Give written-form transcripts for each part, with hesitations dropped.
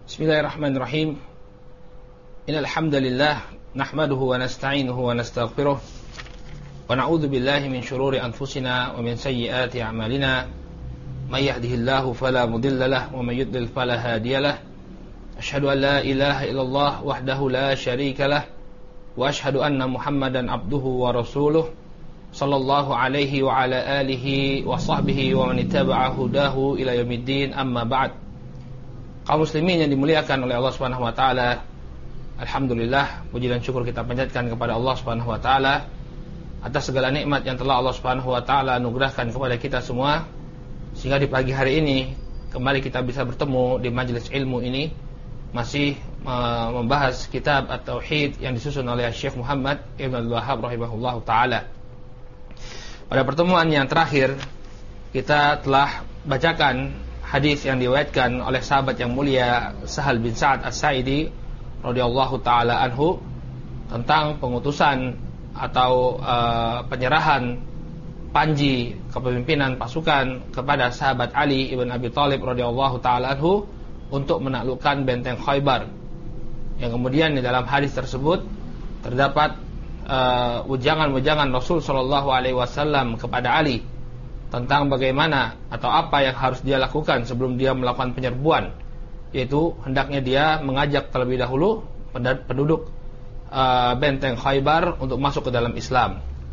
Bismillahirrahmanirrahim. Innal hamdalillah nahmaduhu wa nasta'inuhu wa nastaghfiruh wa na'udzu billahi min shururi anfusina wa min sayyiati a'malina. May yahdihillahu fala mudilla lahu wa may yudlil fala hadiya lahu. Asyhadu an la ilaha illallah wahdahu la syarika lahu wa asyhadu anna Muhammadan abduhu wa rasuluh sallallahu alaihi wa ala alihi wa sahbihi wa man ittaba'a hudahu ila yaumiddin. Amma ba'd. Kaum muslimin yang dimuliakan oleh Allah Subhanahu wa taala, alhamdulillah, puji dan syukur kita panjatkan kepada Allah Subhanahu wa taala atas segala nikmat yang telah Allah Subhanahu wa taala anugerahkan kepada kita semua, sehingga di pagi hari ini kembali kita bisa bertemu di majelis ilmu ini, masih membahas kitab At-Tauhid yang disusun oleh Syekh Muhammad Ibn Abdul Wahhab rahimahullahu taala. Pada pertemuan yang terakhir kita telah bacakan hadis yang diriwayatkan oleh sahabat yang mulia Sahal bin Sa'ad As-Sa'idi radhiyallahu taala anhu tentang pengutusan atau penyerahan panji kepemimpinan pasukan kepada sahabat Ali ibn Abi Thalib radhiyallahu taala anhu untuk menaklukkan benteng Khaybar. Yang kemudian di dalam hadis tersebut terdapat ujangan-ujangan Rasul sallallahu alaihi wasallam kepada Ali tentang bagaimana atau apa yang harus dia lakukan sebelum dia melakukan penyerbuan, yaitu hendaknya dia mengajak terlebih dahulu penduduk benteng Khaybar untuk masuk ke dalam Islam.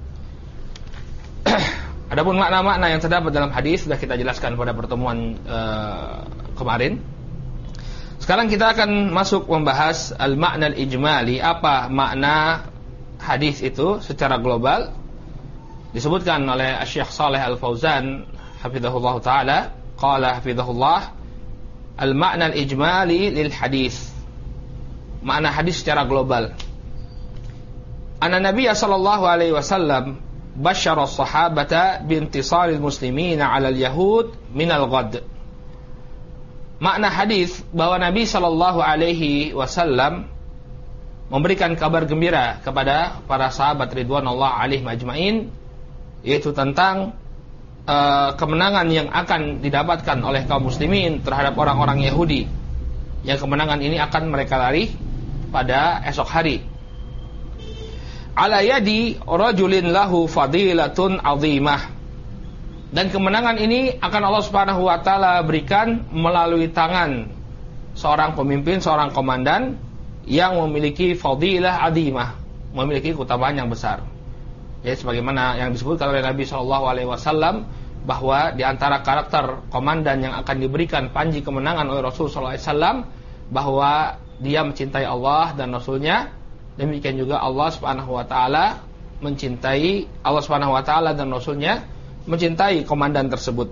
Adapun makna-makna yang terdapat dalam hadis sudah kita jelaskan pada pertemuan kemarin. Sekarang kita akan masuk membahas al-ma'na al-ijmali, apa makna hadis itu secara global. Disebutkan oleh Syekh Shalih Al-Fauzan hafizahullah taala, qala hafizahullah, al-ma'na al-ijmali lil hadis. Makna hadis secara global. Anna Nabiy sallallahu alaihi wasallam basyara as-sahabata bintisaril muslimin 'ala al-yahud min al-ghad. Makna hadis bahwa Nabi sallallahu alaihi wasallam memberikan kabar gembira kepada para sahabat ridwanullah alaihim ajmain, yaitu tentang kemenangan yang akan didapatkan oleh kaum muslimin terhadap orang-orang Yahudi, yang kemenangan ini akan mereka raih pada esok hari. Ala yadi rajulin lahu fadilatun azimah. Dan kemenangan ini akan Allah Subhanahu wa taala berikan melalui tangan seorang pemimpin, seorang komandan yang memiliki fadilah azimah, memiliki keutamaan yang besar. Ya, sebagaimana yang disebutkan oleh Nabi SAW, bahwa di antara karakter komandan yang akan diberikan panji kemenangan oleh Rasul SAW, bahwa dia mencintai Allah dan Rasulnya. Demikian juga Allah Subhanahu Wa Taala mencintai, Allah Subhanahu Wa Taala dan Rasulnya mencintai komandan tersebut.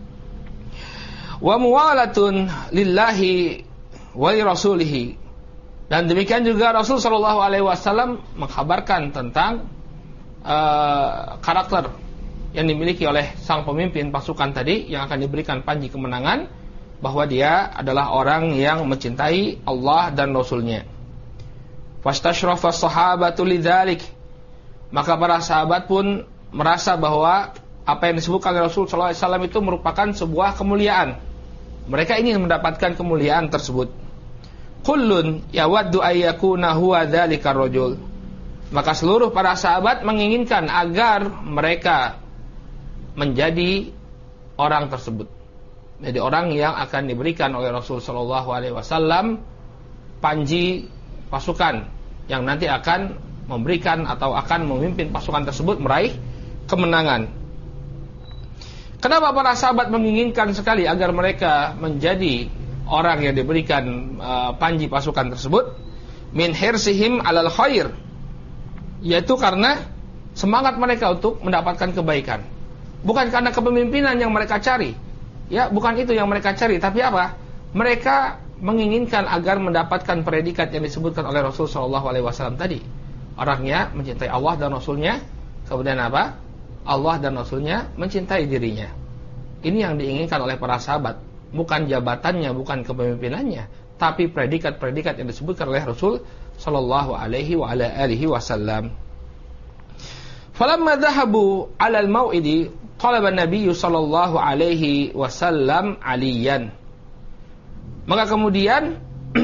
Wa muwalatun lillahi wa li rasulihi. Dan demikian juga Rasul SAW mengkhabarkan tentang karakter yang dimiliki oleh sang pemimpin pasukan tadi yang akan diberikan panji kemenangan, bahwa dia adalah orang yang mencintai Allah dan Rasulnya. Fastashrafa as-sahabatu lidzalik. Maka para sahabat pun merasa bahwa apa yang disebutkan oleh Rasul SAW itu merupakan sebuah kemuliaan. Mereka ingin mendapatkan kemuliaan tersebut. Kullun yawaddu ayyakuna huwa dzalika rajul. Maka seluruh para sahabat menginginkan agar mereka menjadi orang tersebut, jadi orang yang akan diberikan oleh Rasul sallallahu alaihi wasallam panji pasukan yang nanti akan memberikan atau akan memimpin pasukan tersebut meraih kemenangan. Kenapa para sahabat menginginkan sekali agar mereka menjadi orang yang diberikan panji pasukan tersebut? Min hirsihim alal khair, yaitu karena semangat mereka untuk mendapatkan kebaikan. Bukan karena kepemimpinan yang mereka cari, ya, bukan itu yang mereka cari, tapi apa? Mereka menginginkan agar mendapatkan predikat yang disebutkan oleh Rasul SAW tadi. Orangnya mencintai Allah dan Rasulnya, kemudian apa? Allah dan Rasulnya mencintai dirinya. Ini yang diinginkan oleh para sahabat, bukan jabatannya, bukan kepemimpinannya, tapi predikat-predikat yang disebutkan oleh Rasul sallallahu alaihi wa ala alihi wasallam. Falamma dhahabu 'ala al-mau'idi talaba an-nabiy sallallahu alaihi wasallam Aliyan. Maka kemudian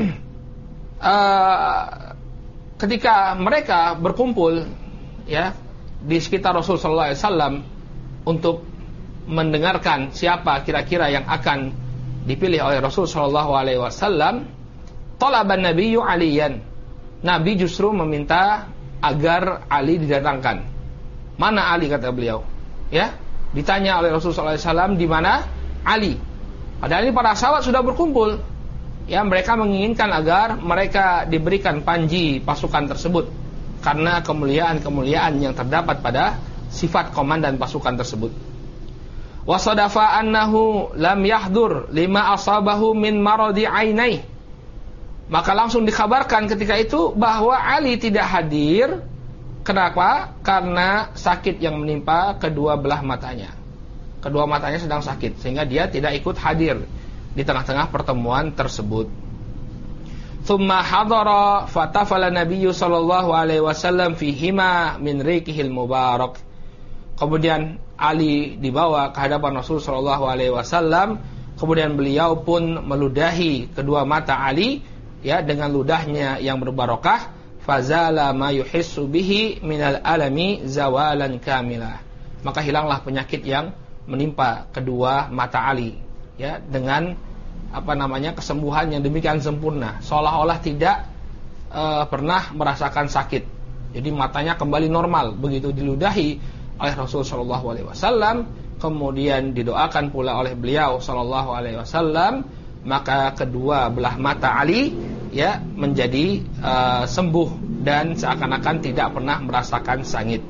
ketika mereka berkumpul ya di sekitar Rasul sallallahu alaihi wasallam untuk mendengarkan siapa kira-kira yang akan dipilih oleh Rasul sallallahu alaihi wasallam, talaban nabiyyu aliyan. Nabi justru meminta agar Ali didatangkan. Mana Ali, kata beliau? Ya, ditanya oleh Rasul sallallahu alaihi wasallam, di mana Ali? Padahal ini para sahabat sudah berkumpul. Ya, mereka menginginkan agar mereka diberikan panji pasukan tersebut karena kemuliaan-kemuliaan yang terdapat pada sifat komandan pasukan tersebut. Wa sadafa annahu lam yahdur lima asabahu min maradi ainai. Maka langsung dikabarkan ketika itu bahwa Ali tidak hadir. Kenapa? Karena sakit yang menimpa kedua belah matanya. Kedua matanya sedang sakit, sehingga dia tidak ikut hadir di tengah-tengah pertemuan tersebut. Tsumma hadara fatafala Nabiyyu sallallahu alaihi wasallam fihima min riqihil mubarak. Kemudian Ali dibawa ke hadapan Rasul sallallahu alaihi wasallam, kemudian beliau pun meludahi kedua mata Ali ya dengan ludahnya yang berbarokah. Fazala ma yuhissu bihi minal alami zawalan kamilah. Maka hilanglah penyakit yang menimpa kedua mata Ali ya dengan kesembuhan yang demikian sempurna, seolah-olah tidak pernah merasakan sakit. Jadi matanya kembali normal begitu diludahi oleh Rasul sallallahu alaihi wasallam, kemudian didoakan pula oleh beliau sallallahu alaihi wasallam, maka kedua belah mata Ali ya menjadi sembuh dan seakan-akan tidak pernah merasakan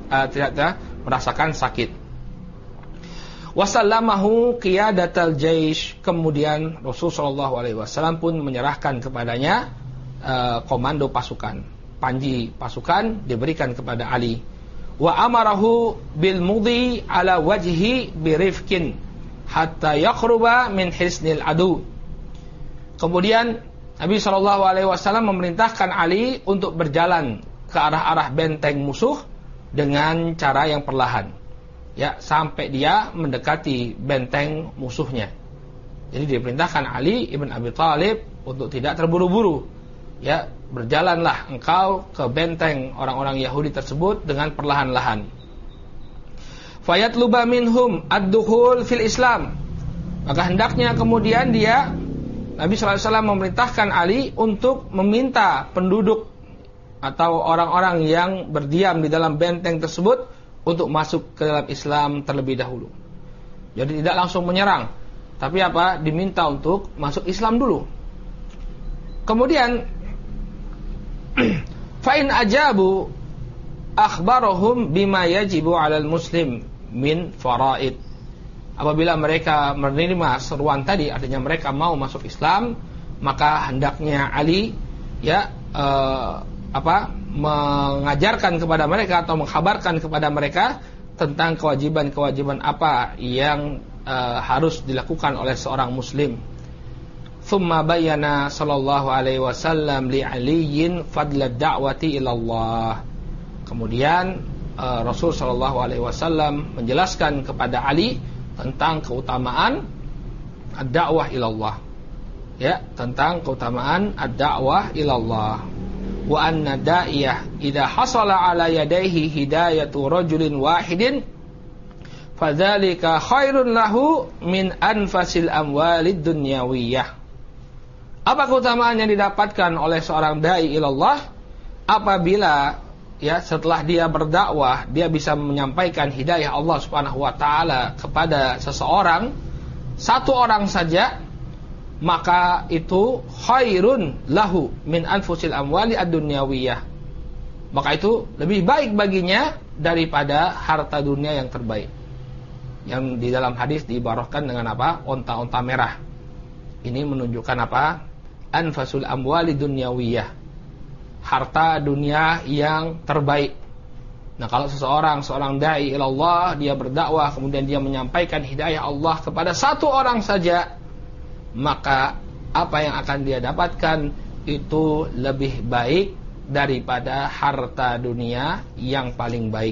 sakit. Wasallamahu qiyadatal jaish. Kemudian Rasul sallallahu alaihi wasallam pun menyerahkan kepadanya komando pasukan, panji pasukan diberikan kepada Ali. Wa amarahu bil mudhi ala wajhi birifkin hatta yaqruba min hisnil adu. Kemudian Nabi sallallahu alaihi wasallam memerintahkan Ali untuk berjalan ke arah-arah benteng musuh dengan cara yang perlahan. Ya, sampai dia mendekati benteng musuhnya. Jadi diperintahkan Ali ibn Abi Thalib untuk tidak terburu-buru. Ya, berjalanlah engkau ke benteng orang-orang Yahudi tersebut dengan perlahan-lahan. Fayatluba minhum ad-dukhul fil Islam. Maka hendaknya kemudian Nabi sallallahu alaihi wasallam memerintahkan Ali untuk meminta penduduk atau orang-orang yang berdiam di dalam benteng tersebut untuk masuk ke dalam Islam terlebih dahulu. Jadi tidak langsung menyerang, tapi diminta untuk masuk Islam dulu. Kemudian fa in ajabu akhbarahum bima yajibu 'alal muslim min faraid. Apabila mereka menerima seruan tadi, artinya mereka mau masuk Islam, maka hendaknya Ali mengajarkan kepada mereka atau mengkhabarkan kepada mereka tentang kewajiban-kewajiban apa yang harus dilakukan oleh seorang muslim. Tsumma bayyana sallallahu alaihi wasallam li Aliyin fadla da'wati ila Allah. Kemudian Rasul sallallahu alaihi wasallam menjelaskan kepada Ali tentang keutamaan ad-da'wah ila Allah. Ya, tentang keutamaan ad-da'wah ila Allah. Wa anna da'iyah idza hasala ala yadayhi hidayatu rajulin wahidin fadzalika khairun lahu min anfasil amwalid dunyawiyah. Apa keutamaan yang didapatkan oleh seorang dai ilallah apabila setelah dia berdakwah dia bisa menyampaikan hidayah Allah Subhanahu wa taala kepada seseorang, satu orang saja, maka itu khairun lahu min anfusil amwali ad-dunyawiyah. Maka itu lebih baik baginya daripada harta dunia yang terbaik. Yang di dalam hadis diibaratkan dengan onta-onta merah. Ini menunjukkan anfasul amwali dunyawiyah. Harta dunia yang terbaik. Nah, kalau seorang dai ilallah, dia berdakwah kemudian dia menyampaikan hidayah Allah kepada satu orang saja, maka apa yang akan dia dapatkan itu lebih baik daripada harta dunia yang paling baik.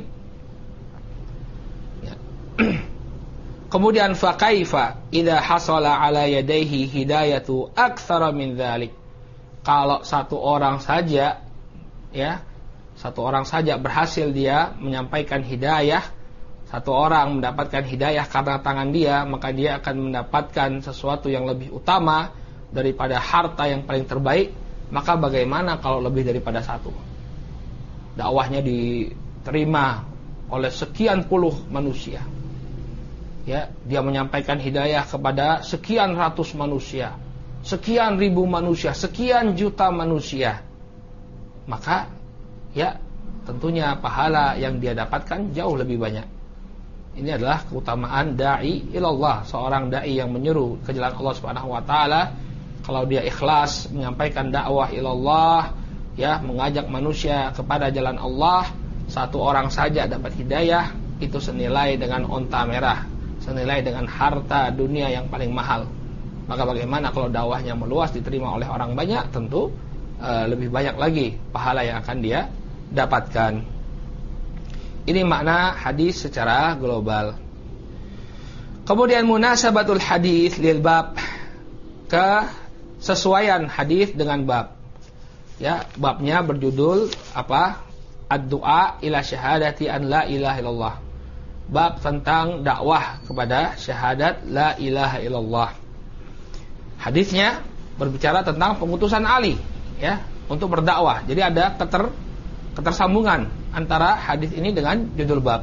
Ya. Kemudian faqaifa idza hasala ala yadayhi hidayatu aktsara min dzalik. kalau satu orang saja, ya, satu orang saja berhasil dia menyampaikan hidayah, satu orang mendapatkan hidayah karena tangan dia, maka dia akan mendapatkan sesuatu yang lebih utama daripada harta yang paling terbaik. Maka bagaimana kalau lebih daripada satu? Dakwahnya diterima oleh sekian puluh manusia, ya, dia menyampaikan hidayah kepada sekian ratus manusia, sekian ribu manusia, sekian juta manusia, maka ya tentunya pahala yang dia dapatkan jauh lebih banyak. Ini adalah keutamaan da'i ilallah, seorang da'i yang menyeru ke jalan Allah Subhanahu wa taala. Kalau dia ikhlas menyampaikan dakwah ilallah, ya, mengajak manusia kepada jalan Allah, satu orang saja dapat hidayah, itu senilai dengan onta merah, senilai dengan harta dunia yang paling mahal. Maka bagaimana kalau dakwahnya meluas, diterima oleh orang banyak, tentu lebih banyak lagi pahala yang akan dia dapatkan. Ini makna hadis secara global. Kemudian munasabatul hadis lil bab, kesesuaian hadis dengan bab. Ya, babnya berjudul apa? Ad-du'a ila syahadati an la ilaha illallah. Bab tentang dakwah kepada syahadat la ilaha illallah. Hadisnya berbicara tentang pengutusan Ali, ya, untuk berdakwah. Jadi ada ketersambungan antara hadis ini dengan judul bab.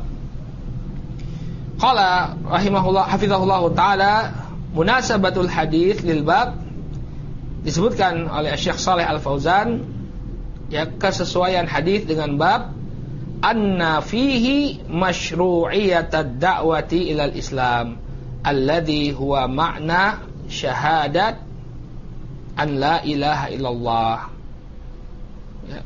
Qala rahimahullah hafizahullah taala munasabatul hadis lil bab, disebutkan oleh Syekh Shalih Al-Fauzan, ya, kesesuaian hadis dengan bab, anna fihi masyru'iyatad da'wati ilal Islam alladhi huwa ma'na syahadat an la ilaha illallah. Ya.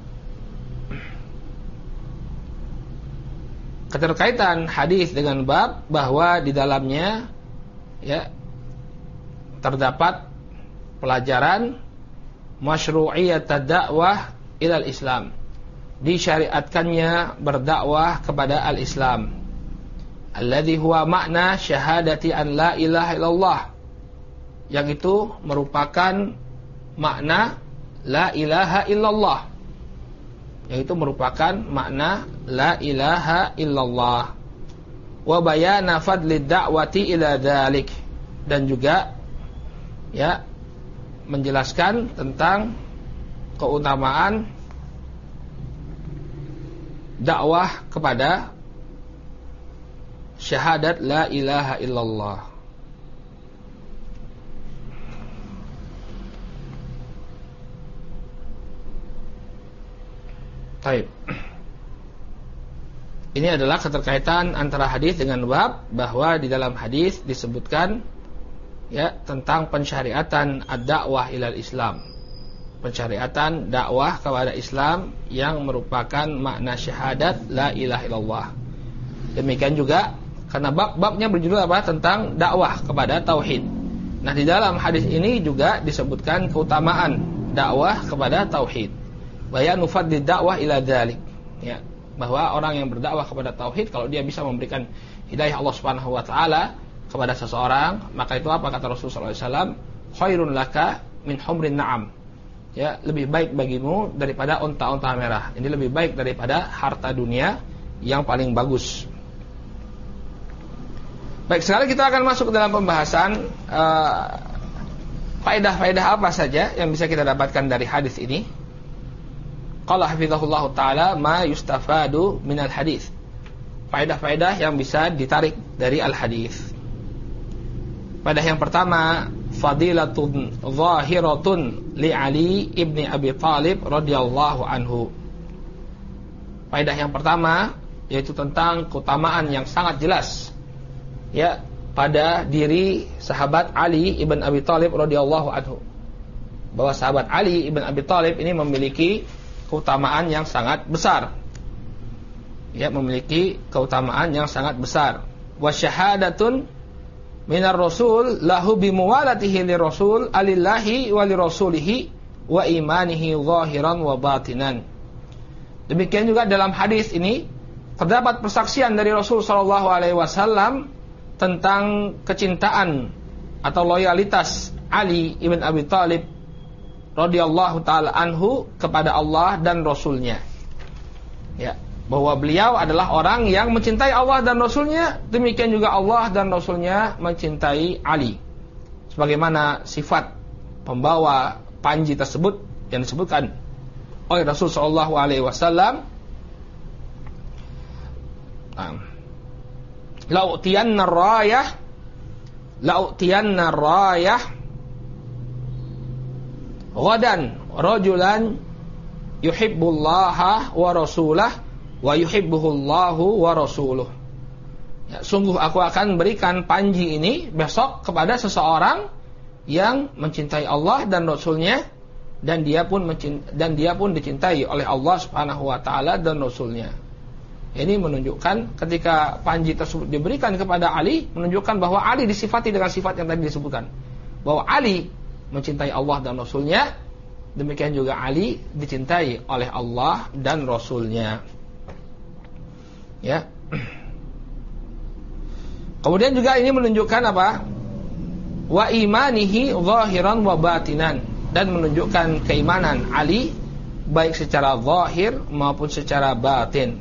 Keterkaitan hadis dengan bab, bahwa di dalamnya, ya, terdapat pelajaran masyru'iyatad da'wah ilal Islam, disyariatkannya berdakwah kepada al-Islam, alladzi huwa makna syahadati an la ilaha illallah, yang itu merupakan makna la ilaha illallah, yang itu merupakan makna la ilaha illallah, wa bayana fadli da'wati ila dzalik, dan juga, ya, menjelaskan tentang keutamaan dakwah kepada syahadat la ilaha illallah. Baik. Ini adalah keterkaitan antara hadis dengan bab, bahwa di dalam hadis disebutkan, ya, tentang pensyariatan ad-da'wah ilal Islam, pensyariatan dakwah kepada Islam yang merupakan makna syahadat la ilaha illallah. Demikian juga karena babnya berjudul apa? Tentang dakwah kepada tauhid. Nah, di dalam hadis ini juga disebutkan keutamaan dakwah kepada tauhid. Bayanu fadli dakwah ila dzalik, ya, bahwa orang yang berdakwah kepada tauhid, kalau dia bisa memberikan hidayah Allah Subhanahu wa taala kepada seseorang, maka itu apa kata Rasulullah SAW? Khairun laka min humrin na'am. Ya, lebih baik bagimu daripada onta-onta merah. Ini lebih baik daripada harta dunia yang paling bagus. Baik, sekarang kita akan masuk ke dalam pembahasan faedah-faedah apa saja yang bisa kita dapatkan dari hadis ini. Qala hafizahullah taala ma yustafadu minal hadis. Faedah-faedah yang bisa ditarik dari al-hadis. Faedah yang pertama, fadilatun zahiratun li Ali ibni Abi Thalib radhiyallahu anhu. Faedah yang pertama yaitu tentang keutamaan yang sangat jelas, ya, pada diri sahabat Ali ibn Abi Thalib radhiyallahu anhu, bahwa sahabat Ali ibn Abi Thalib ini memiliki keutamaan yang sangat besar, ya, memiliki keutamaan yang sangat besar. Wa syahadatun minar rasul lahu bimuwalatihi lirasul alillahi wa lirasulihi wa imanihi zahiran wa batinan. Demikian juga dalam hadis ini terdapat persaksian dari Rasul sallallahu alaihi wasallam tentang kecintaan atau loyalitas Ali ibn Abi Thalib radhiyallahu taala anhu kepada Allah dan Rasulnya. Ya, bahwa beliau adalah orang yang mencintai Allah dan Rasulnya, demikian juga Allah dan Rasulnya mencintai Ali. Sebagaimana sifat pembawa panji tersebut yang disebutkan oleh Rasul sallallahu alaihi wasallam, la'utiyanna rayah ghadan rajulan yuhibbullaha wa rasulah wa yuhibbuhullahu wa rasuluh. Ya, sungguh aku akan berikan panji ini besok kepada seseorang yang mencintai Allah dan Rasulnya, dan dia pun dicintai oleh Allah Subhanahu wa taala dan Rasulnya. Ini menunjukkan ketika panji tersebut diberikan kepada Ali, menunjukkan bahwa Ali disifati dengan sifat yang tadi disebutkan, bahwa Ali mencintai Allah dan Rasulnya, demikian juga Ali dicintai oleh Allah dan Rasulnya. Ya. Kemudian juga ini menunjukkan apa? Wa imanihi zahiran wa batinan, dan menunjukkan keimanan Ali baik secara zahir maupun secara batin.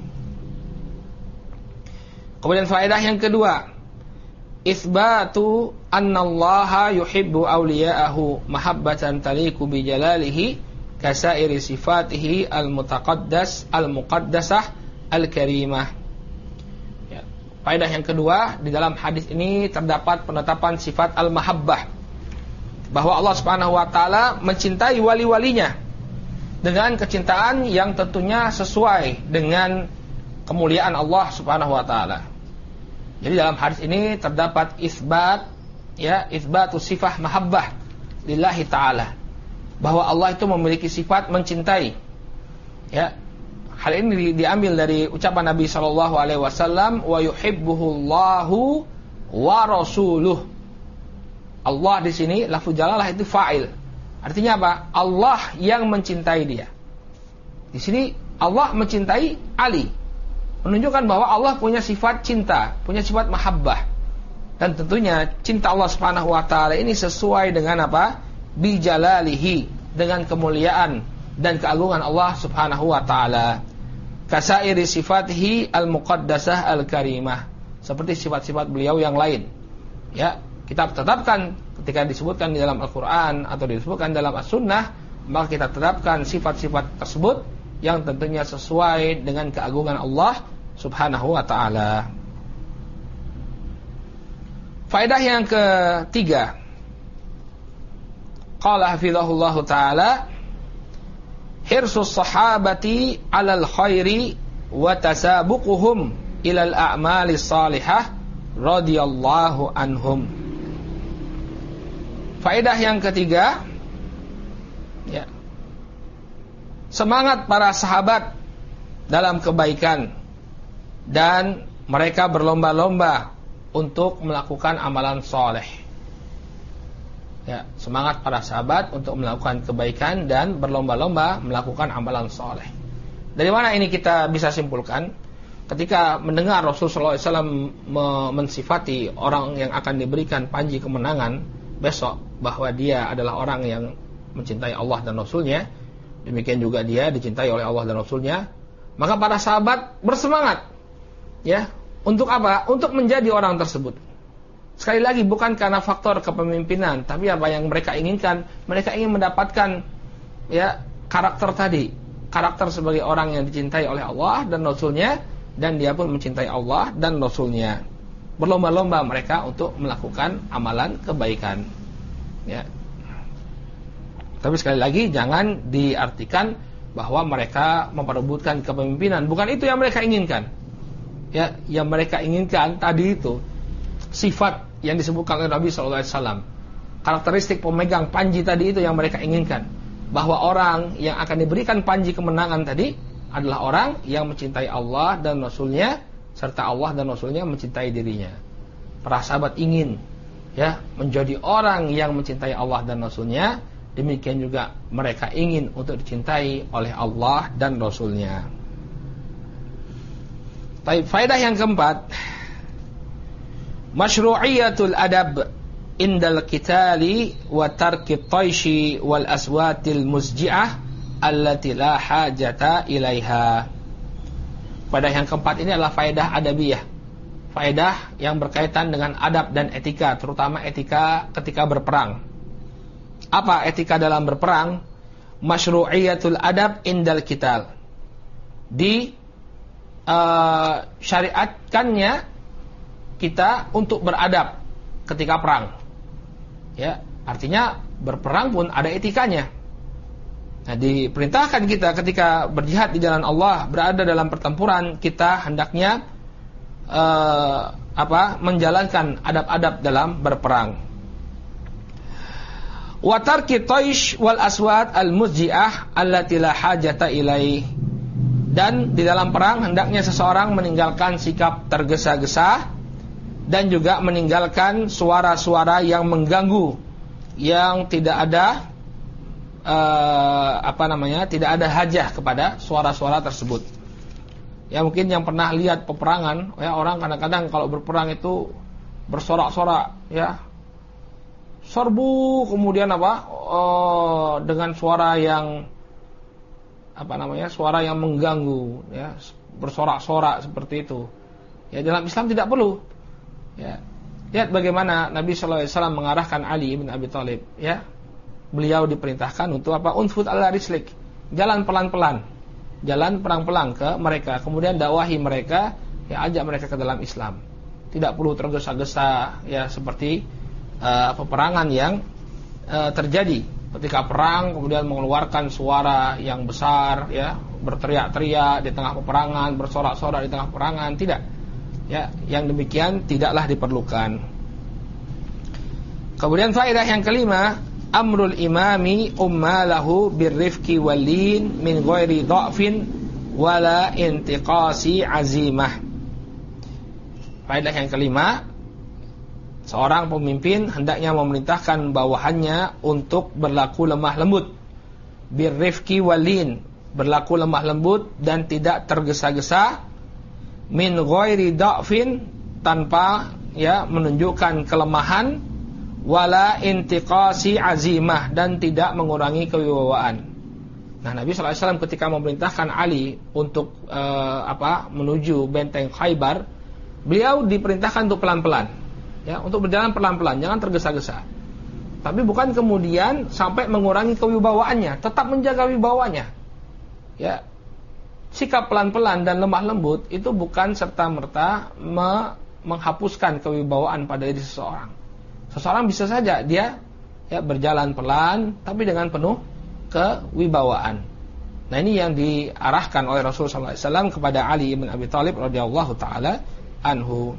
Kemudian faedah yang kedua, isbatu annallaha yuhibbu awliya'ahu mahabbatan taliqu bi jalalihi kasairi sifatihi al-muqaddasah al-karimah. Ya. Faedah yang kedua, di dalam hadis ini terdapat penetapan sifat al-mahabbah, bahwa Allah Subhanahu wa taala mencintai wali-walinya dengan kecintaan yang tentunya sesuai dengan kemuliaan Allah Subhanahu wa taala. Jadi dalam hadis ini terdapat isbatu sifah mahabbah lillahi taala, bahwa Allah itu memiliki sifat mencintai. Ya. Hal ini diambil dari ucapan Nabi sallallahu alaihi wasallam, wa yuhibbuhullahu wa rasuluh. Allah di sini lafuz jalalah itu fa'il. Artinya apa? Allah yang mencintai dia. Di sini Allah mencintai Ali, menunjukkan bahwa Allah punya sifat cinta, punya sifat mahabbah. Dan tentunya cinta Allah Subhanahu wa taala ini sesuai dengan apa? Bi jalalihi, dengan kemuliaan dan keagungan Allah Subhanahu wa taala. Kasairi sifatihi al-muqaddasah al-karimah, seperti sifat-sifat beliau yang lain. Ya, kita tetapkan ketika disebutkan di dalam Al-Qur'an atau disebutkan dalam As-Sunnah, maka kita tetapkan sifat-sifat tersebut yang tentunya sesuai dengan keagungan Allah Subhanahu wa ta'ala. Faedah yang ketiga, qala hafizahullahu ta'ala, hirsus sahabati alal khairi wa tasabuquhum ilal a'mali salihah radhiyallahu anhum. Faedah yang ketiga, ya, semangat para sahabat dalam kebaikan, dan mereka berlomba-lomba untuk melakukan amalan soleh. Ya, semangat para sahabat untuk melakukan kebaikan dan berlomba-lomba melakukan amalan soleh. Dari mana ini kita bisa simpulkan? Ketika mendengar Rasulullah SAW mensifati orang yang akan diberikan panji kemenangan besok, bahwa dia adalah orang yang mencintai Allah dan Rasulnya, demikian juga dia dicintai oleh Allah dan Rasulnya, maka para sahabat bersemangat, ya, untuk apa? Untuk menjadi orang tersebut. Sekali lagi, bukan karena faktor kepemimpinan, tapi apa yang mereka inginkan? Mereka ingin mendapatkan, ya, karakter tadi, karakter sebagai orang yang dicintai oleh Allah dan Rasulnya, dan dia pun mencintai Allah dan Rasulnya. Berlomba-lomba mereka untuk melakukan amalan kebaikan. Ya. Tapi sekali lagi, jangan diartikan bahwa mereka memperebutkan kepemimpinan. Bukan itu yang mereka inginkan. Ya, yang mereka inginkan tadi itu sifat yang disebutkan oleh Nabi SAW, karakteristik pemegang panji tadi itu yang mereka inginkan, bahwa orang yang akan diberikan panji kemenangan tadi adalah orang yang mencintai Allah dan Rasulnya, serta Allah dan Rasulnya mencintai dirinya. Para sahabat ingin, ya, menjadi orang yang mencintai Allah dan Rasulnya, demikian juga mereka ingin untuk dicintai oleh Allah dan Rasulnya. Faedah yang keempat, masyru'iyatul adab indal qitali wa tarki taishi wal aswatil muzji'ah allati la hajata ilaiha. Faedah yang keempat ini adalah faedah adabiyah. Faedah yang berkaitan dengan adab dan etika, terutama etika ketika berperang. Apa etika dalam berperang? Masyru'iyatul adab indal qital. Syariatkannya kita untuk beradab ketika perang. Ya, artinya berperang pun ada etikanya. Nah, diperintahkan kita ketika berjihad di jalan Allah, berada dalam pertempuran, kita hendaknya menjalankan adab-adab dalam berperang. Wa tarki taish wal aswat al muzji'ah allati la hajata ilaih. Dan di dalam perang hendaknya seseorang meninggalkan sikap tergesa-gesa dan juga meninggalkan suara-suara yang mengganggu, yang tidak ada tidak ada hajah kepada suara-suara tersebut. Ya, mungkin yang pernah lihat peperangan, ya, orang kadang-kadang kalau berperang itu bersorak-sorak, ya, serbu, kemudian dengan suara yang suara yang mengganggu, ya, bersorak-sorak seperti itu. Ya, dalam Islam tidak perlu. Ya, lihat bagaimana Nabi sallallahu alaihi wasallam mengarahkan Ali bin Abi Thalib, ya. Beliau diperintahkan untuk unfud ala rislik, jalan pelan-pelan. Jalan pelan-pelan ke mereka, kemudian dakwahi mereka, ya, ajak mereka ke dalam Islam. Tidak perlu tergesa-gesa, ya, seperti peperangan yang terjadi ketika perang, kemudian mengeluarkan suara yang besar, ya, berteriak-teriak di tengah peperangan, bersorak-sorak di tengah peperangan. Tidak, ya, yang demikian tidaklah diperlukan. Kemudian faedah yang kelima, amrul imami ummalahu birrifqi walin min ghairi dha'fin wala intiqasi azimah. Faedah yang kelima, seorang pemimpin hendaknya memerintahkan bawahannya untuk berlaku lemah lembut, birrifqi walin, berlaku lemah lembut dan tidak tergesa-gesa, min ghairi dha'fin, tanpa, ya, menunjukkan kelemahan, wala intiqasi azimah, dan tidak mengurangi kewibawaan. Nah, Nabi sallallahu alaihi wasallam ketika memerintahkan Ali untuk menuju benteng Khaybar, beliau diperintahkan untuk pelan-pelan, ya, untuk berjalan pelan-pelan, jangan tergesa-gesa. Tapi bukan kemudian sampai mengurangi kewibawaannya, tetap menjaga wibawanya. Ya, sikap pelan-pelan dan lemah lembut itu bukan serta-merta menghapuskan kewibawaan pada diri seseorang. Seseorang bisa saja dia, ya, berjalan pelan tapi dengan penuh kewibawaan. Nah, ini yang diarahkan oleh Rasulullah SAW kepada Ali bin Abi Thalib radhiyallahu taala anhu.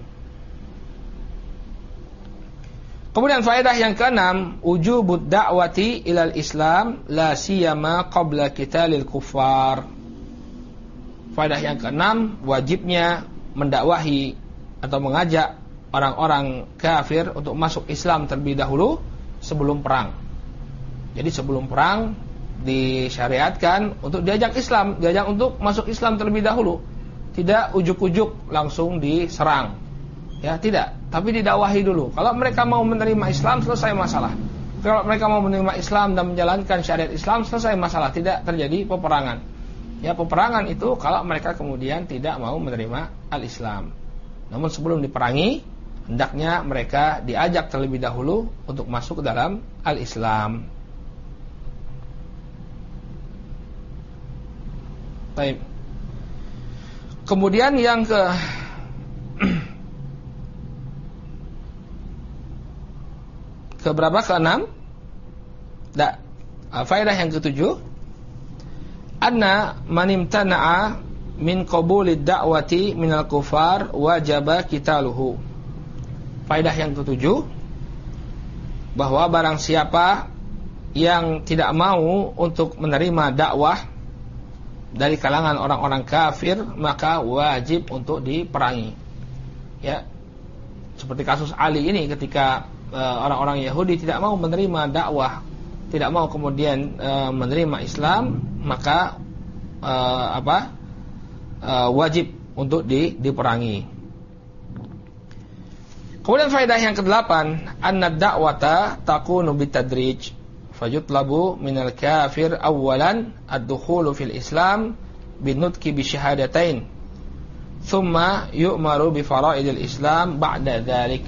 Kemudian faedah yang keenam, wujubud da'wati ilal Islam la siyama qabla qitalil kuffar. Faedah yang keenam, wajibnya mendakwahi atau mengajak orang-orang kafir untuk masuk Islam terlebih dahulu sebelum perang. Jadi sebelum perang disyariatkan untuk diajak Islam, diajak untuk masuk Islam terlebih dahulu. Tidak ujuk-ujuk langsung diserang. Ya, tidak, tapi didakwahi dulu. Kalau mereka mau menerima Islam, selesai masalah. Kalau mereka mau menerima Islam dan menjalankan syariat Islam, selesai masalah, tidak terjadi peperangan. Ya, peperangan itu kalau mereka kemudian tidak mau menerima al-Islam. Namun sebelum diperangi, hendaknya mereka diajak terlebih dahulu untuk masuk ke dalam al-Islam. Baik. Kemudian yang keberapa? Keenam? Faedah yang ketujuh, anna man imtana'a min qabulid da'wati minal kufar wajaba qitaluhu. Faedah yang ketujuh, bahwa barang siapa yang tidak mau untuk menerima dakwah dari kalangan orang-orang kafir, maka wajib untuk diperangi. Ya, seperti kasus Ali ini, ketika orang-orang Yahudi tidak mau menerima dakwah, tidak mau kemudian menerima Islam, maka wajib untuk diperangi. Kemudian faedah yang ke-8, anna da'wata takunu bitadrij. Fayutlabu minal kafir awalan ad-dukhulu fil Islam binutki bisyahadatain. Thumma yu'maru bi fara'idil Islam ba'da dzalik.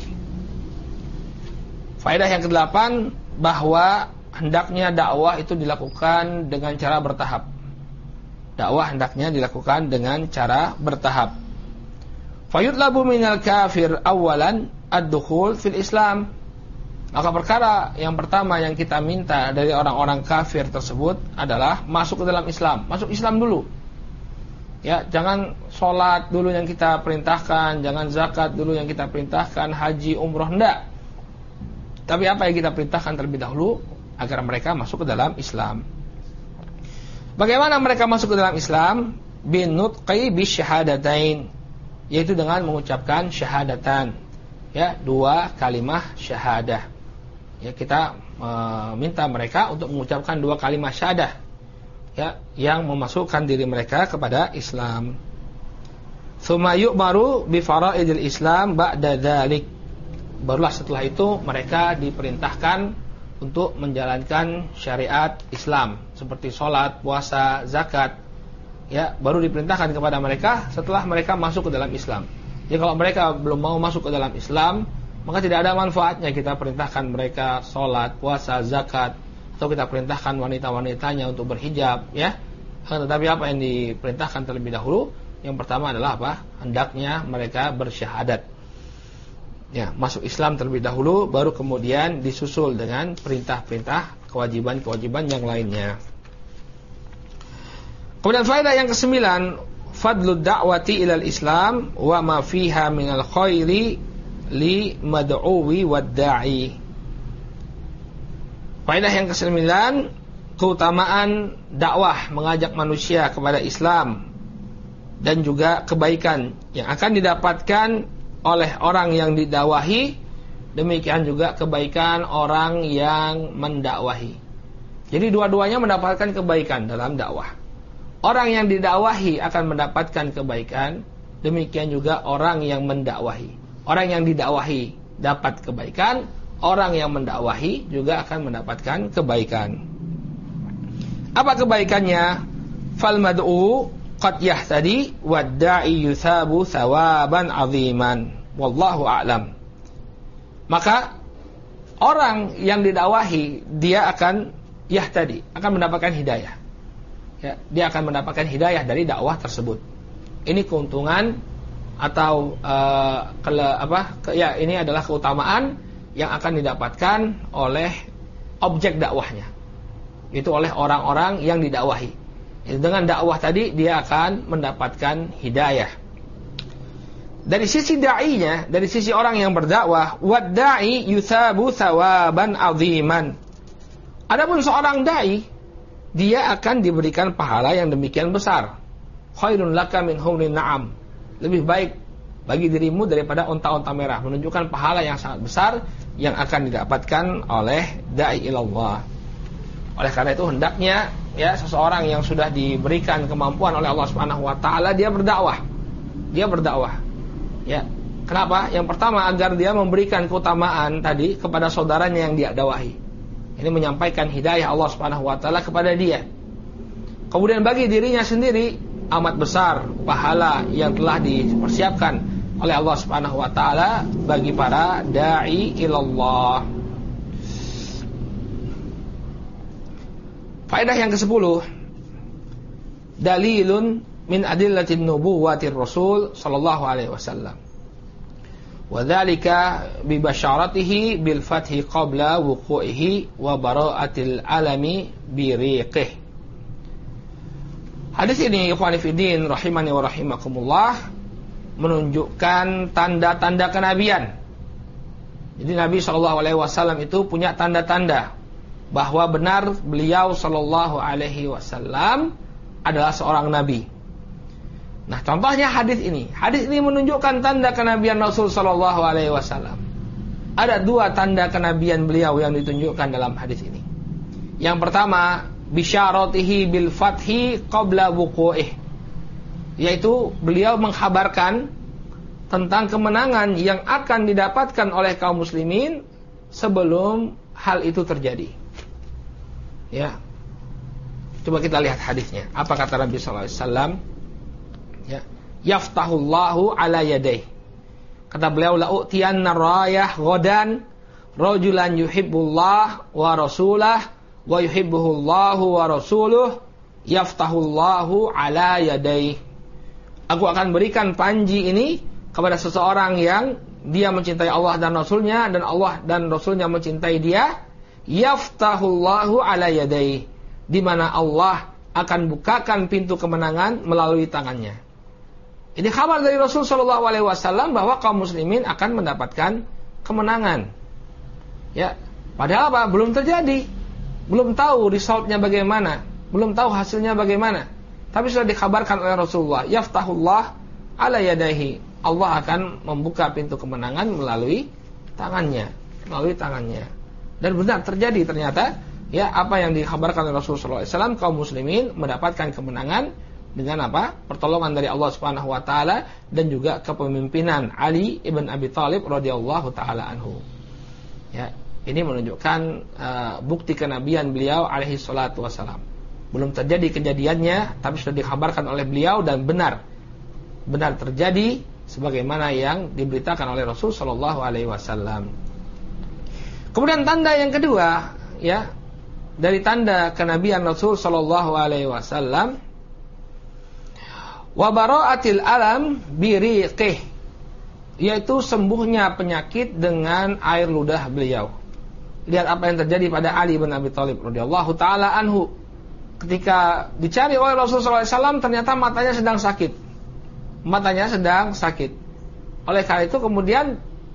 Faedah yang ke-8, bahwa hendaknya dakwah itu dilakukan dengan cara bertahap. Dakwah hendaknya dilakukan dengan cara bertahap. Fayutlabu minal kafir awalan ad-dukhul fil Islam. Maka perkara yang pertama yang kita minta dari orang-orang kafir tersebut adalah masuk ke dalam Islam. Masuk Islam dulu. Ya, jangan sholat dulu yang kita perintahkan, jangan zakat dulu yang kita perintahkan, haji, umroh, enggak. Tapi apa yang kita perintahkan terlebih dahulu agar mereka masuk ke dalam Islam. Bagaimana mereka masuk ke dalam Islam? Binutqi bisyahadatain, yaitu dengan mengucapkan syahadatan. Ya, 2 kalimah syahadah. Ya, kita minta mereka untuk mengucapkan 2 kalimah syahadah, ya, yang memasukkan diri mereka kepada Islam. Tsumma yu'maru bi fara'idil Islam ba'da dzalik. Barulah setelah itu mereka diperintahkan untuk menjalankan syariat Islam seperti sholat, puasa, zakat. Ya, baru diperintahkan kepada mereka setelah mereka masuk ke dalam Islam. Jadi kalau mereka belum mau masuk ke dalam Islam, maka tidak ada manfaatnya kita perintahkan mereka sholat, puasa, zakat, atau kita perintahkan wanita-wanitanya untuk berhijab, ya. Tetapi apa yang diperintahkan terlebih dahulu? Yang pertama adalah apa? Hendaknya mereka bersyahadat. Ya, masuk Islam terlebih dahulu, baru kemudian disusul dengan perintah-perintah, kewajiban-kewajiban yang lainnya. Kemudian faedah yang ke-9, fadlud da'wati ilal Islam wa ma fiha minal khairi li mad'uwi wad da'i. Faedah yang ke-9, keutamaan dakwah mengajak manusia kepada Islam dan juga kebaikan yang akan didapatkan oleh orang yang didakwahi, demikian juga kebaikan orang yang mendakwahi. Jadi dua-duanya mendapatkan kebaikan dalam dakwah. Orang yang didakwahi akan mendapatkan kebaikan, demikian juga orang yang mendakwahi. Orang yang didakwahi dapat kebaikan, orang yang mendakwahi juga akan mendapatkan kebaikan. Apa kebaikannya? Fal mad'u qad yahtadi wad da'i yuthabu thawaban 'aziman. Wallahu a'lam. Maka orang yang didakwahi dia akan yahtadi, akan mendapatkan hidayah. Ya, dia akan mendapatkan hidayah dari dakwah tersebut. Ini keuntungan atau ini adalah keutamaan yang akan didapatkan oleh objek dakwahnya, itu oleh orang-orang yang didakwahi. Dengan dakwah tadi dia akan mendapatkan hidayah. Dari sisi da'inya, dari sisi orang yang berdakwah, wad da'i yuthabu thawaban 'aziman. Adapun seorang dai, dia akan diberikan pahala yang demikian besar. Khairun laka min humrin na'am. Lebih baik bagi dirimu daripada unta-unta merah, menunjukkan pahala yang sangat besar yang akan didapatkan oleh dai ilallah. Oleh karena itu hendaknya ya seseorang yang sudah diberikan kemampuan oleh Allah Subhanahu wa taala dia berdakwah. Dia berdakwah. Ya. Kenapa? Yang pertama agar dia memberikan keutamaan tadi kepada saudaranya yang dia dakwahi. Ini menyampaikan hidayah Allah Subhanahu wa taala kepada dia. Kemudian bagi dirinya sendiri amat besar pahala yang telah dipersiapkan oleh Allah Subhanahu wa taala bagi para dai ilallah. Faedah yang ke-10, dalilun min adillatin nubuwatir Rasul sallallahu alaihi wasallam. Wadzalika bi basyaratihi bil fathi qabla wuqu'ihi wa bara'atil alami bi riqih. Hadis ini ikhwani fiddin rahimani wa rahimakumullah menunjukkan tanda-tanda kenabian. Jadi Nabi sallallahu alaihi wasallam itu punya tanda-tanda bahwa benar beliau sallallahu alaihi wasallam adalah seorang nabi. Nah, contohnya hadis ini. Hadis ini menunjukkan tanda kenabian Rasul sallallahu alaihi wasallam. Ada 2 tanda kenabian beliau yang ditunjukkan dalam hadis ini. Yang pertama, bisyaratihi bil fathi qabla wuqu'ih. Yaitu beliau menghabarkan tentang kemenangan yang akan didapatkan oleh kaum muslimin sebelum hal itu terjadi. Ya. Coba kita lihat hadisnya. Apa kata Nabi sallallahu alaihi wasallam? Ya. Yaftahullahu ala yadayhi. Kata beliau, la utiyanna rayah ghadan rajulan yuhibbullah wa rasulah wa yuhibbuhullahu wa rasuluh yaftahullahu ala yadayhi. Aku akan berikan panji ini kepada seseorang yang dia mencintai Allah dan Rasulnya, dan Allah dan Rasulnya mencintai dia. Yaftahullahu ala yadayhi, di mana Allah akan bukakan pintu kemenangan melalui tangannya. Ini kabar dari Rasul Shallallahu Alaihi Wasallam bahwa kaum muslimin akan mendapatkan kemenangan. Ya, padahal apa? Belum terjadi, belum tahu resultnya bagaimana, belum tahu hasilnya bagaimana. Tapi sudah dikabarkan oleh Rasulullah, yaftahullah ala yadayhi, Allah akan membuka pintu kemenangan melalui tangannya, Dan benar terjadi ternyata. Ya, apa yang dikabarkan oleh Rasulullah SAW, kaum muslimin mendapatkan kemenangan dengan apa? Pertolongan dari Allah Subhanahu wa taala dan juga kepemimpinan Ali ibn Abi Thalib radhiyallahu taala anhu. Ya, ini menunjukkan bukti kenabian beliau alaihi salatu wasalam. Belum terjadi kejadiannya, tapi sudah dikabarkan oleh beliau dan benar terjadi sebagaimana yang diberitakan oleh Rasul sallallahu alaihi wasallam. Kemudian tanda yang kedua, ya, dari tanda kenabian Rasul sallallahu alaihi wasallam, wa bara'atil alam biriqih, yaitu sembuhnya penyakit dengan air ludah beliau. Lihat apa yang terjadi pada Ali bin Abi Thalib radhiyallahu taala anhu. Ketika dicari oleh Rasulullah SAW, ternyata matanya sedang sakit. Oleh karena itu kemudian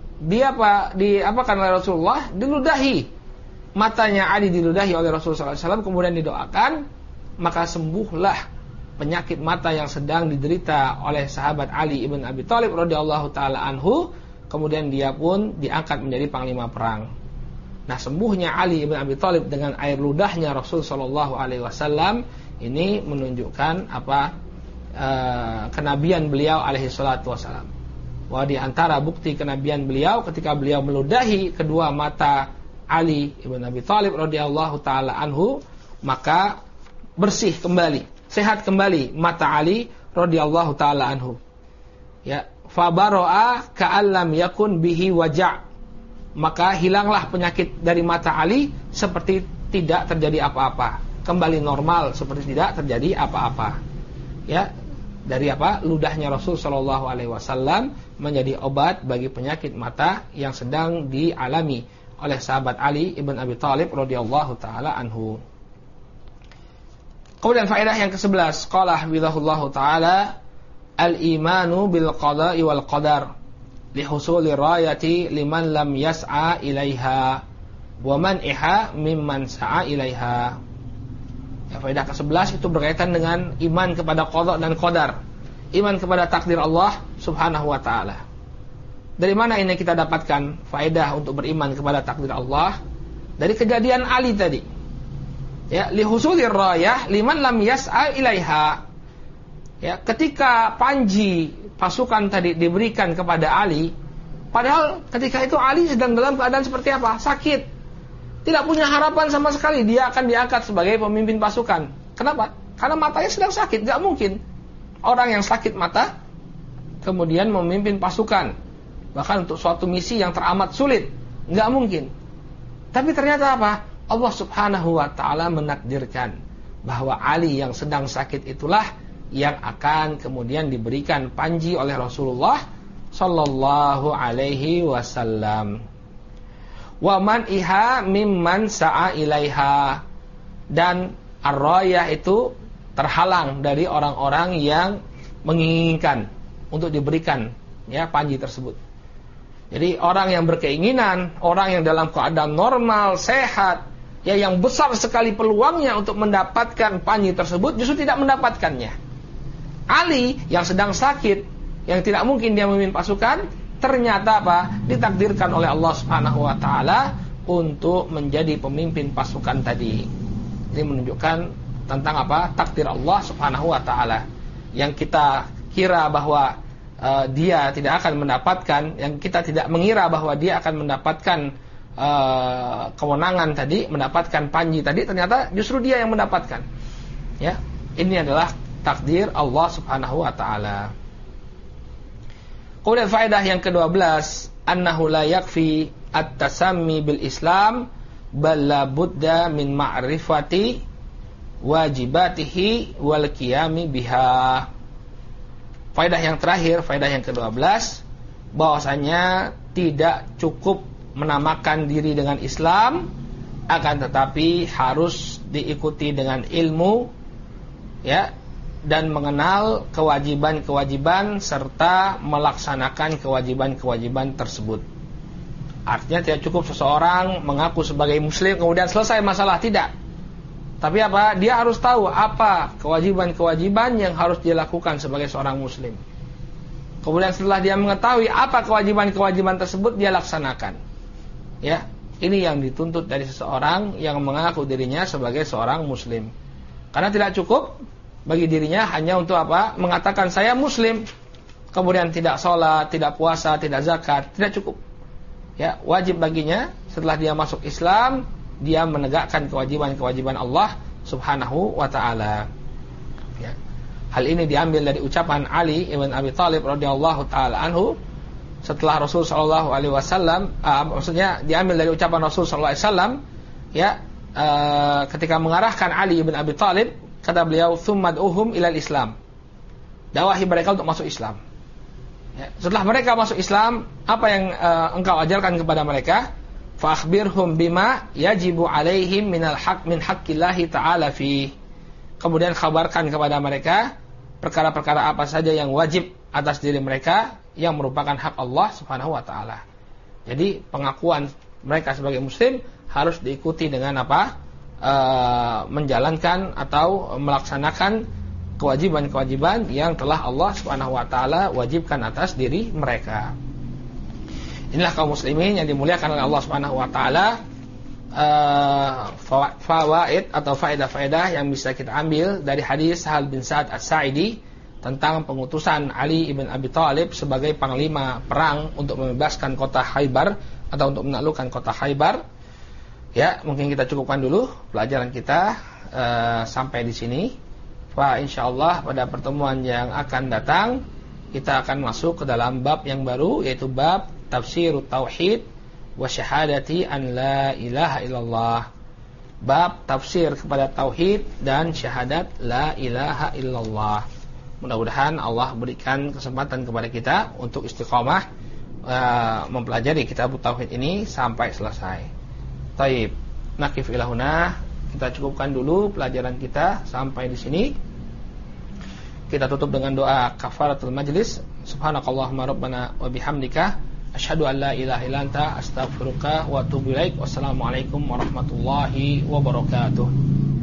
diapakan oleh Rasulullah? Diludahi. Matanya Ali diludahi oleh Rasulullah SAW, kemudian didoakan, maka sembuhlah penyakit mata yang sedang diderita oleh sahabat Ali ibn Abi Thalib radhiyallahu taala anhu. Kemudian dia pun diangkat menjadi panglima perang. Nah, sembuhnya Ali ibn Abi Thalib dengan air ludahnya Rasul sallallahu alaihi wasallam ini menunjukkan kenabian beliau alaihi salatu wasallam. Bahwa di antara bukti kenabian beliau ketika beliau meludahi kedua mata Ali ibn Abi Thalib radhiyallahu taala anhu, maka bersih kembali, sehat kembali mata Ali radhiyallahu taala anhu. Ya, fa baraa ka'allam yakun bihi waja'. Maka hilanglah penyakit dari mata Ali seperti tidak terjadi apa-apa. Kembali normal seperti tidak terjadi apa-apa. Ya, dari ludahnya Rasul sallallahu alaihi wasallam menjadi obat bagi penyakit mata yang sedang dialami oleh sahabat Ali ibn Abi Thalib radhiyallahu taala anhu. Kemudian faedah yang ke-11, qala hafizahullahu taala, al-imanu bil qada'i wal qadar li husuli rayati liman lam yas'a ilaiha wa man'iha mimman sa'a ilaiha. Ya, faedah ke-11 itu berkaitan dengan iman kepada qada dan qadar. Iman kepada takdir Allah Subhanahu wa taala. Dari mana ini kita dapatkan faedah untuk beriman kepada takdir Allah? Dari kejadian Ali tadi. Ya, li husulir rayah liman lam yas'a ilaiha. Ya, ketika panji pasukan tadi diberikan kepada Ali, padahal ketika itu Ali sedang dalam keadaan seperti apa? Sakit. Tidak punya harapan sama sekali dia akan diangkat sebagai pemimpin pasukan. Kenapa? Karena matanya sedang sakit, enggak mungkin orang yang sakit mata kemudian memimpin pasukan, bahkan untuk suatu misi yang teramat sulit, enggak mungkin. Tapi ternyata apa? Allah Subhanahu wa taala menakdirkan bahwa Ali yang sedang sakit itulah yang akan kemudian diberikan panji oleh Rasulullah sallallahu alaihi wasallam. Wa man iha mimman sa'a ilaiha, dan ar-rayah itu terhalang dari orang-orang yang menginginkan untuk diberikan ya panji tersebut. Jadi orang yang berkeinginan, orang yang dalam keadaan normal, sehat, ya yang besar sekali peluangnya untuk mendapatkan panji tersebut justru tidak mendapatkannya. Ali yang sedang sakit, yang tidak mungkin dia memimpin pasukan, ternyata ditakdirkan oleh Allah Subhanahu wa taala untuk menjadi pemimpin pasukan tadi. Ini menunjukkan tentang takdir Allah Subhanahu wa taala. Yang kita kira bahwa dia tidak akan mendapatkan, yang kita tidak mengira bahwa dia akan mendapatkan kewenangan tadi, mendapatkan panji tadi, ternyata justru dia yang mendapatkan. Ya, ini adalah takdir Allah Subhanahu wa taala. Kemudian faedah yang ke-12, annahu la yakfi at-tasammi bil Islam bal la budda min ma'rifati wajibatihi wal qiyami biha. Faedah yang terakhir, faedah yang ke-12, bahwasanya tidak cukup menamakan diri dengan Islam, akan tetapi harus diikuti dengan ilmu, ya, dan mengenal kewajiban-kewajiban serta melaksanakan kewajiban-kewajiban tersebut. Artinya tidak cukup seseorang mengaku sebagai muslim kemudian selesai masalah, tidak. Tapi apa? Dia harus tahu apa kewajiban-kewajiban yang harus dilakukan sebagai seorang muslim. Kemudian setelah dia mengetahui apa kewajiban-kewajiban tersebut, dia laksanakan. Ya, ini yang dituntut dari seseorang yang mengaku dirinya sebagai seorang muslim. Karena tidak cukup bagi dirinya hanya untuk apa? Mengatakan saya muslim, kemudian tidak sholat, tidak puasa, tidak zakat, tidak cukup. Ya, wajib baginya setelah dia masuk Islam, dia menegakkan kewajiban-kewajiban Allah Subhanahu wa taala. Ya. Hal ini diambil dari ucapan Ali ibn Abi Thalib radhiyallahu taala anhu setelah Rasul sallallahu alaihi wasallam, maksudnya diambil dari ucapan Rasul sallallahu alaihi wasallam, ya, ketika mengarahkan Ali ibn Abi Thalib, kata beliau, "Tsummad'uhum ilal Islam." Dakwahi mereka untuk masuk Islam. Ya. Setelah mereka masuk Islam, apa yang engkau ajarkan kepada mereka? Fa akhbirhum bima yajibu alaihim minal haq min haqqillahi ta'ala fi. Kemudian kabarkan kepada mereka perkara-perkara apa saja yang wajib atas diri mereka yang merupakan hak Allah Subhanahu wa taala. Jadi pengakuan mereka sebagai muslim harus diikuti dengan apa? Menjalankan atau melaksanakan kewajiban-kewajiban yang telah Allah Subhanahu wa taala wajibkan atas diri mereka. Inilah kaum muslimin yang dimuliakan oleh Allah Subhanahu wa taala, fawaid atau faedah-faedah yang bisa kita ambil dari hadis Sahal bin Sa'ad As-Sa'idi tentang pengutusan Ali ibn Abi Thalib sebagai panglima perang untuk membebaskan kota Khaybar atau untuk menaklukkan kota Khaybar. Ya, mungkin kita cukupkan dulu pelajaran kita sampai di sini. Fa insyaallah pada pertemuan yang akan datang kita akan masuk ke dalam bab yang baru, yaitu bab tafsirut tauhid wa syahadati an la ilaha illallah. Bab tafsir kepada tauhid dan syahadat la ilaha illallah. Mudah-mudahan Allah berikan kesempatan kepada kita untuk istiqamah mempelajari kitab tauhid ini sampai selesai. Taib, nakif ilahuna, kita cukupkan dulu pelajaran kita sampai di sini. Kita tutup dengan doa kafaratul majlis. Subhanakallahumma rabbana wa bihamdika asyhadu an la ilaha illa anta astaghfiruka wa atubu ilaik. Wassalamualaikum warahmatullahi wabarakatuh.